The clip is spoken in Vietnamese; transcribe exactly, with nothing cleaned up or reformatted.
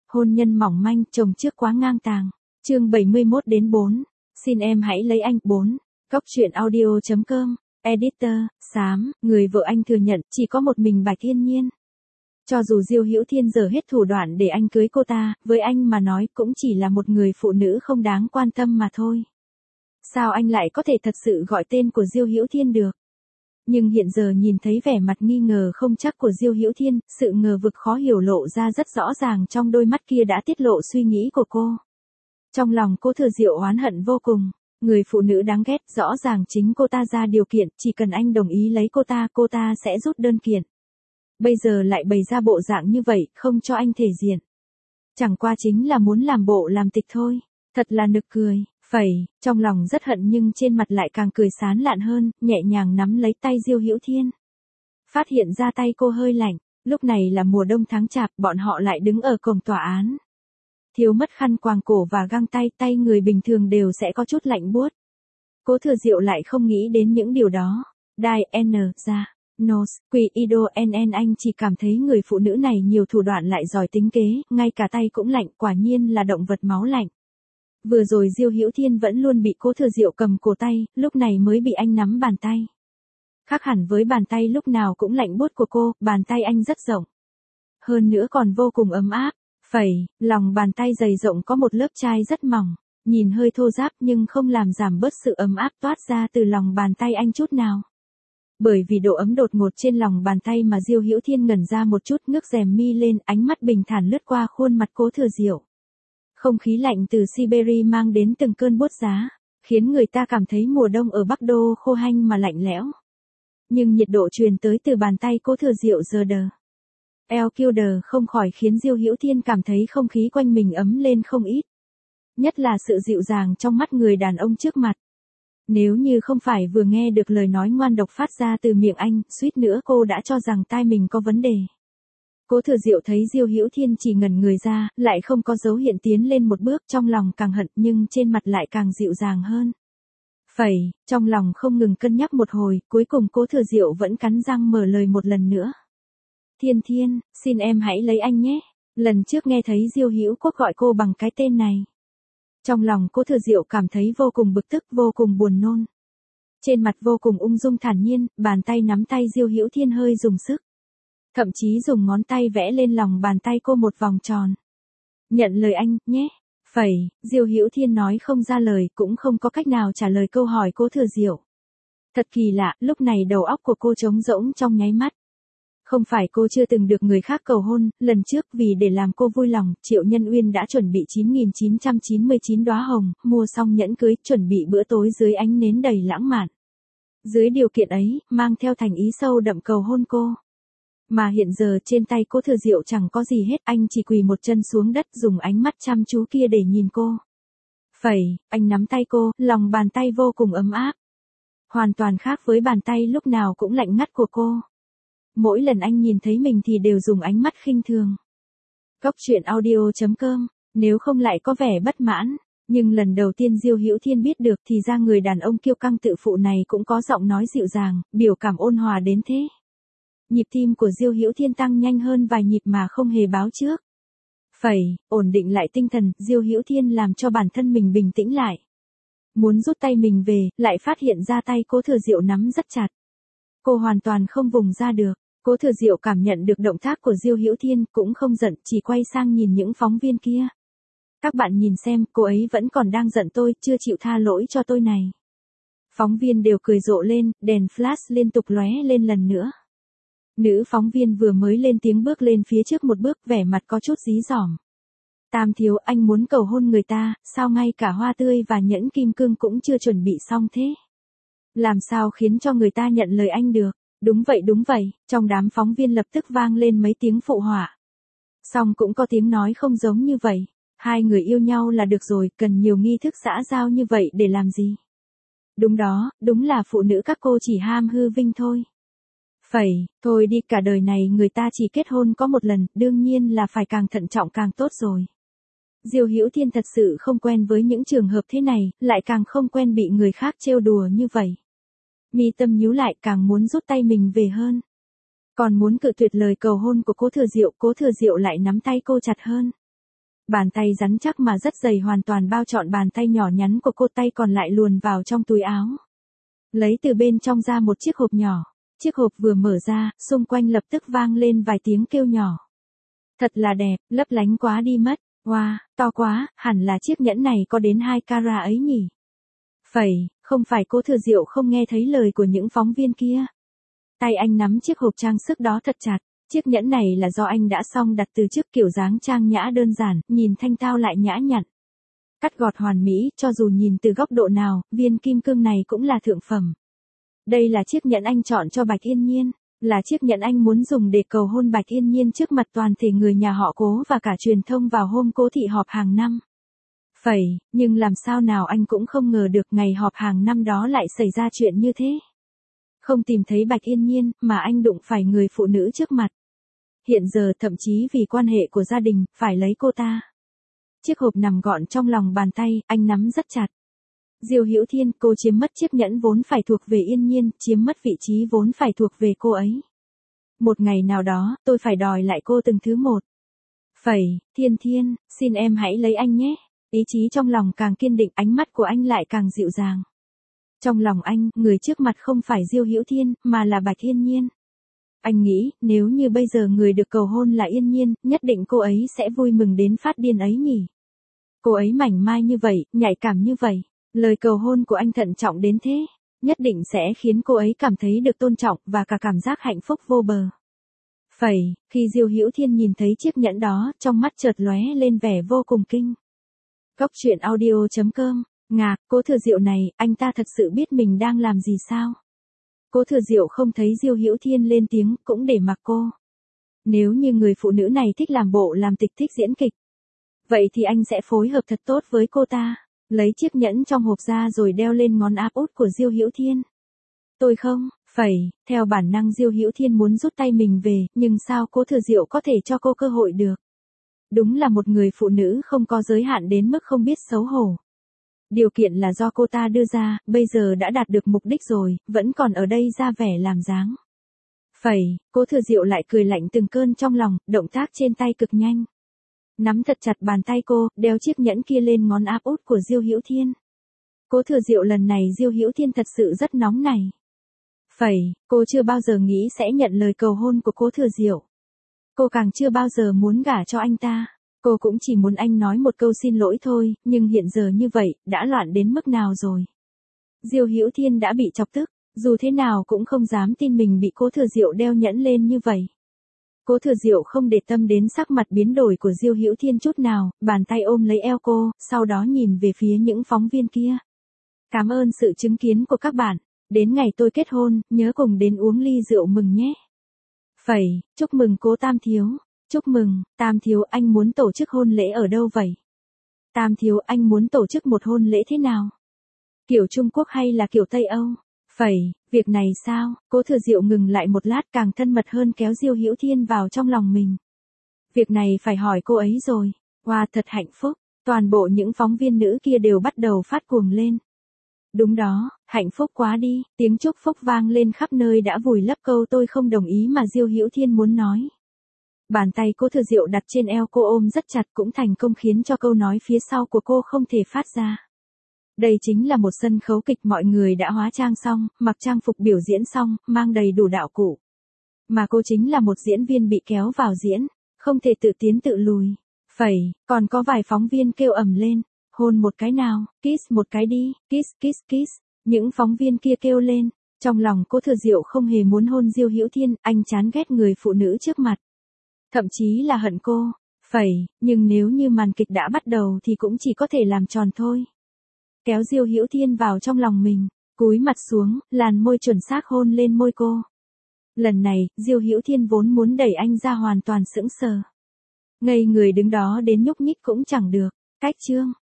Hôn nhân mỏng manh, chồng trước quá ngang tàng. Chương bảy mươi mốt đến bốn. Xin em hãy lấy anh. bốn. Góc truyện audio chấm com. Editor, Xám, người vợ anh thừa nhận chỉ có một mình Bạch Thiên Nhiên. Cho dù Diêu Hữu Thiên giở hết thủ đoạn để anh cưới cô ta, với anh mà nói cũng chỉ là một người phụ nữ không đáng quan tâm mà thôi. Sao anh lại có thể thật sự gọi tên của Diêu Hữu Thiên được? Nhưng hiện giờ nhìn thấy vẻ mặt nghi ngờ không chắc của Diêu Hữu Thiên, sự ngờ vực khó hiểu lộ ra rất rõ ràng trong đôi mắt kia đã tiết lộ suy nghĩ của cô. Trong lòng Cố Thừa Diệu oán hận vô cùng. Người phụ nữ đáng ghét, rõ ràng chính cô ta ra điều kiện, chỉ cần anh đồng ý lấy cô ta, cô ta sẽ rút đơn kiện. Bây giờ lại bày ra bộ dạng như vậy, không cho anh thể diện. Chẳng qua chính là muốn làm bộ làm tịch thôi. Thật là nực cười, phẩy, trong lòng rất hận nhưng trên mặt lại càng cười sán lạn hơn, nhẹ nhàng nắm lấy tay Diêu Hữu Thiên. Phát hiện ra tay cô hơi lạnh, lúc này là mùa đông tháng chạp, bọn họ lại đứng ở cổng tòa án. Thiếu mất khăn quàng cổ và găng tay, tay người bình thường đều sẽ có chút lạnh buốt. Cố Thừa Diệu lại không nghĩ đến những điều đó. Đai N ra, Nos, Quỷ Ido N N anh chỉ cảm thấy người phụ nữ này nhiều thủ đoạn lại giỏi tính kế, ngay cả tay cũng lạnh, quả nhiên là động vật máu lạnh. Vừa rồi Diêu Hữu Thiên vẫn luôn bị Cố Thừa Diệu cầm cổ tay, lúc này mới bị anh nắm bàn tay. Khác hẳn với bàn tay lúc nào cũng lạnh buốt của cô, bàn tay anh rất rộng. Hơn nữa còn vô cùng ấm áp. Phẩy, lòng bàn tay dày rộng có một lớp chai rất mỏng, nhìn hơi thô ráp nhưng không làm giảm bớt sự ấm áp toát ra từ lòng bàn tay anh chút nào. Bởi vì độ ấm đột ngột trên lòng bàn tay mà Diêu Hữu Thiên ngẩn ra một chút, ngước rèm mi lên, ánh mắt bình thản lướt qua khuôn mặt Cố Thừa Diệu. Không khí lạnh từ Siberia mang đến từng cơn buốt giá, khiến người ta cảm thấy mùa đông ở Bắc Đô khô hanh mà lạnh lẽo. Nhưng nhiệt độ truyền tới từ bàn tay Cố Thừa Diệu giờ đờ. El Kilder không khỏi khiến Diêu Hữu Thiên cảm thấy không khí quanh mình ấm lên không ít. Nhất là sự dịu dàng trong mắt người đàn ông trước mặt. Nếu như không phải vừa nghe được lời nói ngoan độc phát ra từ miệng anh, suýt nữa cô đã cho rằng tai mình có vấn đề. Cố Thừa Diệu thấy Diêu Hữu Thiên chỉ ngẩn người ra, lại không có dấu hiện tiến lên một bước, trong lòng càng hận nhưng trên mặt lại càng dịu dàng hơn. Phẩy, trong lòng không ngừng cân nhắc một hồi, cuối cùng Cố Thừa Diệu vẫn cắn răng mở lời một lần nữa. Thiên Thiên, xin em hãy lấy anh nhé. Lần trước nghe thấy Diêu Hữu Quốc gọi cô bằng cái tên này. Trong lòng Cố Thừa Diệu cảm thấy vô cùng bực tức, vô cùng buồn nôn. Trên mặt vô cùng ung dung thản nhiên, bàn tay nắm tay Diêu Hữu Thiên hơi dùng sức. Thậm chí dùng ngón tay vẽ lên lòng bàn tay cô một vòng tròn. Nhận lời anh, nhé. Phẩy, Diêu Hữu Thiên nói không ra lời, cũng không có cách nào trả lời câu hỏi Cố Thừa Diệu. Thật kỳ lạ, lúc này đầu óc của cô trống rỗng trong nháy mắt. Không phải cô chưa từng được người khác cầu hôn, lần trước vì để làm cô vui lòng, Triệu Nhân Uyên đã chuẩn bị chín nghìn chín trăm chín mươi chín đóa hồng, mua xong nhẫn cưới, chuẩn bị bữa tối dưới ánh nến đầy lãng mạn. Dưới điều kiện ấy, mang theo thành ý sâu đậm cầu hôn cô. Mà hiện giờ trên tay Cố Thừa Diệu chẳng có gì hết, anh chỉ quỳ một chân xuống đất dùng ánh mắt chăm chú kia để nhìn cô. Phẩy, anh nắm tay cô, lòng bàn tay vô cùng ấm áp. Hoàn toàn khác với bàn tay lúc nào cũng lạnh ngắt của cô. Mỗi lần anh nhìn thấy mình thì đều dùng ánh mắt khinh thường. Góc truyện audio chấm com, nếu không lại có vẻ bất mãn, nhưng lần đầu tiên Diêu Hữu Thiên biết được thì ra người đàn ông kiêu căng tự phụ này cũng có giọng nói dịu dàng, biểu cảm ôn hòa đến thế. Nhịp tim của Diêu Hữu Thiên tăng nhanh hơn vài nhịp mà không hề báo trước. Phẩy, ổn định lại tinh thần, Diêu Hữu Thiên làm cho bản thân mình bình tĩnh lại. Muốn rút tay mình về, lại phát hiện ra tay Cố Thừa Diệu nắm rất chặt. Cô hoàn toàn không vùng ra được. Cố Thừa Diệu cảm nhận được động tác của Diêu Hữu Thiên, cũng không giận, chỉ quay sang nhìn những phóng viên kia. Các bạn nhìn xem, cô ấy vẫn còn đang giận tôi, chưa chịu tha lỗi cho tôi này. Phóng viên đều cười rộ lên, đèn flash liên tục lóe lên lần nữa. Nữ phóng viên vừa mới lên tiếng bước lên phía trước một bước, vẻ mặt có chút dí dỏm. Tam thiếu, anh muốn cầu hôn người ta, sao ngay cả hoa tươi và nhẫn kim cương cũng chưa chuẩn bị xong thế? Làm sao khiến cho người ta nhận lời anh được? Đúng vậy đúng vậy, trong đám phóng viên lập tức vang lên mấy tiếng phụ họa. Xong cũng có tiếng nói không giống như vậy. Hai người yêu nhau là được rồi, cần nhiều nghi thức xã giao như vậy để làm gì? Đúng đó, đúng là phụ nữ các cô chỉ ham hư vinh thôi. Phẩy, thôi đi, cả đời này người ta chỉ kết hôn có một lần, đương nhiên là phải càng thận trọng càng tốt rồi. Diêu Hữu Thiên thật sự không quen với những trường hợp thế này, lại càng không quen bị người khác trêu đùa như vậy. Mi tâm nhíu lại, càng muốn rút tay mình về hơn. Còn muốn cự tuyệt lời cầu hôn của Cố Thừa Diệu, Cố Thừa Diệu lại nắm tay cô chặt hơn. Bàn tay rắn chắc mà rất dày hoàn toàn bao trọn bàn tay nhỏ nhắn của cô, tay còn lại luồn vào trong túi áo. Lấy từ bên trong ra một chiếc hộp nhỏ. Chiếc hộp vừa mở ra, xung quanh lập tức vang lên vài tiếng kêu nhỏ. Thật là đẹp, lấp lánh quá đi mất. Wow, to quá, hẳn là chiếc nhẫn này có đến hai carat ấy nhỉ. Phẩy, không phải Cố Thừa Diệu không nghe thấy lời của những phóng viên kia. Tay anh nắm chiếc hộp trang sức đó thật chặt. Chiếc nhẫn này là do anh đã xong đặt từ trước, kiểu dáng trang nhã đơn giản, nhìn thanh tao lại nhã nhặn. Cắt gọt hoàn mỹ, cho dù nhìn từ góc độ nào, viên kim cương này cũng là thượng phẩm. Đây là chiếc nhẫn anh chọn cho Bạch Yên Nhiên, là chiếc nhẫn anh muốn dùng để cầu hôn Bạch Yên Nhiên trước mặt toàn thể người nhà họ Cố và cả truyền thông vào hôm Cố thị họp hàng năm. Phẩy, nhưng làm sao nào anh cũng không ngờ được ngày họp hàng năm đó lại xảy ra chuyện như thế. Không tìm thấy Bạch Yên Nhiên, mà anh đụng phải người phụ nữ trước mặt. Hiện giờ thậm chí vì quan hệ của gia đình, phải lấy cô ta. Chiếc hộp nằm gọn trong lòng bàn tay, anh nắm rất chặt. Diêu Hữu Thiên, cô chiếm mất chiếc nhẫn vốn phải thuộc về Yên Nhiên, chiếm mất vị trí vốn phải thuộc về cô ấy. Một ngày nào đó, tôi phải đòi lại cô từng thứ một. Phẩy, Thiên Thiên, xin em hãy lấy anh nhé. Ý chí trong lòng càng kiên định, ánh mắt của anh lại càng dịu dàng. Trong lòng anh, người trước mặt không phải Diêu Hữu Thiên, mà là Bạch Yên Nhiên. Anh nghĩ, nếu như bây giờ người được cầu hôn là Yên Nhiên, nhất định cô ấy sẽ vui mừng đến phát điên ấy nhỉ. Cô ấy mảnh mai như vậy, nhạy cảm như vậy. Lời cầu hôn của anh thận trọng đến thế, nhất định sẽ khiến cô ấy cảm thấy được tôn trọng và cả cảm giác hạnh phúc vô bờ. Phẩy, khi Diêu Hữu Thiên nhìn thấy chiếc nhẫn đó, trong mắt chợt lóe lên vẻ vô cùng kinh. Cốc truyện audio chấm com, ngạc, Cố Thừa Diệu này, anh ta thật sự biết mình đang làm gì sao? Cố Thừa Diệu không thấy Diêu Hữu Thiên lên tiếng, cũng để mặc cô. Nếu như người phụ nữ này thích làm bộ làm tịch, thích diễn kịch, vậy thì anh sẽ phối hợp thật tốt với cô ta. Lấy chiếc nhẫn trong hộp ra rồi đeo lên ngón áp út của Diêu Hữu Thiên. Tôi không, phẩy, theo bản năng Diêu Hữu Thiên muốn rút tay mình về, nhưng sao Cố Thừa Diệu có thể cho cô cơ hội được? Đúng là một người phụ nữ không có giới hạn đến mức không biết xấu hổ. Điều kiện là do cô ta đưa ra, bây giờ đã đạt được mục đích rồi, vẫn còn ở đây ra vẻ làm dáng. Phẩy, Cố Thừa Diệu lại cười lạnh từng cơn trong lòng, động tác trên tay cực nhanh. Nắm thật chặt bàn tay cô, đeo chiếc nhẫn kia lên ngón áp út của Diêu Hữu Thiên. Cố Thừa Diệu lần này Diêu Hữu Thiên thật sự rất nóng này. Phẩy, cô chưa bao giờ nghĩ sẽ nhận lời cầu hôn của Cố Thừa Diệu. Cô càng chưa bao giờ muốn gả cho anh ta. Cô cũng chỉ muốn anh nói một câu xin lỗi thôi, nhưng hiện giờ như vậy, đã loạn đến mức nào rồi. Diêu Hữu Thiên đã bị chọc tức, dù thế nào cũng không dám tin mình bị Cố Thừa Diệu đeo nhẫn lên như vậy. Cố Thừa Diệu không để tâm đến sắc mặt biến đổi của Diêu Hữu Thiên chút nào, bàn tay ôm lấy eo cô, sau đó nhìn về phía những phóng viên kia. Cảm ơn sự chứng kiến của các bạn. Đến ngày tôi kết hôn, nhớ cùng đến uống ly rượu mừng nhé. Phẩy, chúc mừng Cố Tam Thiếu. Chúc mừng, Tam Thiếu, anh muốn tổ chức hôn lễ ở đâu vậy? Tam Thiếu, anh muốn tổ chức một hôn lễ thế nào? Kiểu Trung Quốc hay là kiểu Tây Âu? Phẩy, việc này sao? Cố Thừa Diệu ngừng lại một lát, càng thân mật hơn kéo Diêu Hữu Thiên vào trong lòng mình. Việc này phải hỏi cô ấy rồi. Wow, thật hạnh phúc. Toàn bộ những phóng viên nữ kia đều bắt đầu phát cuồng lên. Đúng đó, hạnh phúc quá đi, tiếng chúc phúc vang lên khắp nơi đã vùi lấp câu tôi không đồng ý mà Diêu Hữu Thiên muốn nói. Bàn tay Cố Thừa Diệu đặt trên eo cô ôm rất chặt cũng thành công khiến cho câu nói phía sau của cô không thể phát ra. Đây chính là một sân khấu kịch, mọi người đã hóa trang xong, mặc trang phục biểu diễn xong, mang đầy đủ đạo cụ. Mà cô chính là một diễn viên bị kéo vào diễn, không thể tự tiến tự lùi. Phẩy, còn có vài phóng viên kêu ầm lên, hôn một cái nào, kiss một cái đi, kiss kiss kiss. Những phóng viên kia kêu lên, trong lòng Cố Thừa Diệu không hề muốn hôn Diêu Hữu Thiên, anh chán ghét người phụ nữ trước mặt. Thậm chí là hận cô. Phẩy, nhưng nếu như màn kịch đã bắt đầu thì cũng chỉ có thể làm tròn thôi. Kéo Diêu Hữu Thiên vào trong lòng mình, cúi mặt xuống, làn môi chuẩn xác hôn lên môi cô. Lần này, Diêu Hữu Thiên vốn muốn đẩy anh ra hoàn toàn sững sờ. Ngây người đứng đó đến nhúc nhích cũng chẳng được. Cách chương